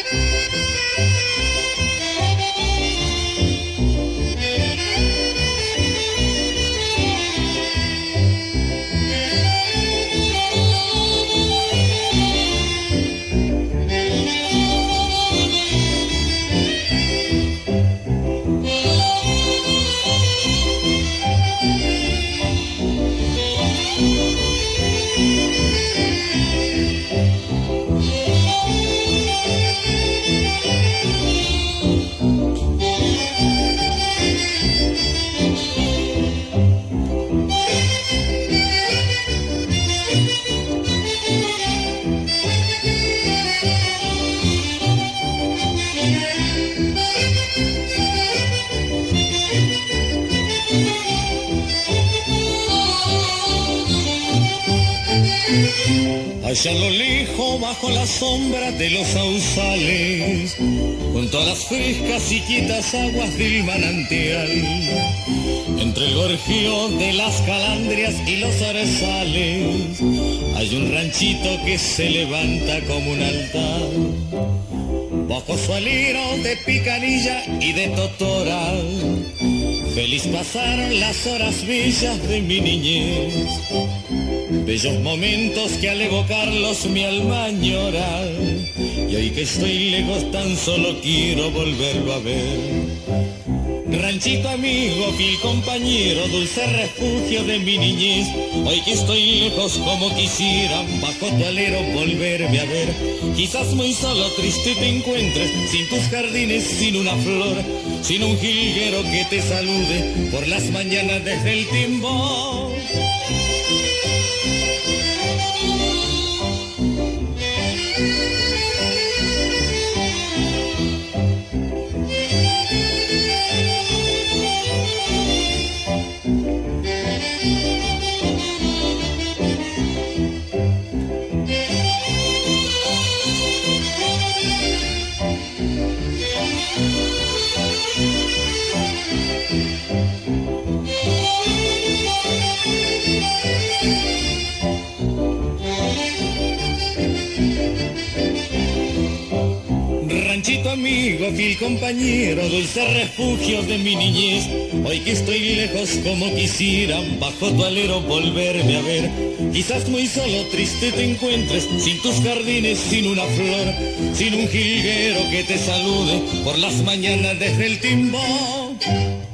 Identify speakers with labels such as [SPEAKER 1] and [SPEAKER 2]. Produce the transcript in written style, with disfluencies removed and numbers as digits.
[SPEAKER 1] Allá a lo lejos, bajo la sombra de los sausales, junto a las frescas y quietas aguas del manantial, entre el gorjeo de las calandrias y los zarzales, hay un ranchito que se levanta como un altar. Bajo su alero de picanilla y de totora, feliz pasaron las horas bellas de mi niñez. Bellos momentos que al evocarlos mi alma añora, y hoy que estoy lejos tan solo quiero volverlo a ver. Ranchito amigo, fiel compañero, dulce refugio de mi niñez, hoy que estoy lejos como quisiera bajo tu alero volverme a ver. Quizás muy solo, triste te encuentres, sin tus jardines, sin una flor, sin un jilguero que te salude por las mañanas desde el timbó. Ranchito amigo, fiel compañero, dulce refugio de mi niñez, hoy que estoy lejos como quisiera bajo tu alero volverme a ver. Quizás muy solo, triste te encuentres, sin tus jardines, sin una flor, sin un jilguero que te salude por las mañanas desde el timbó.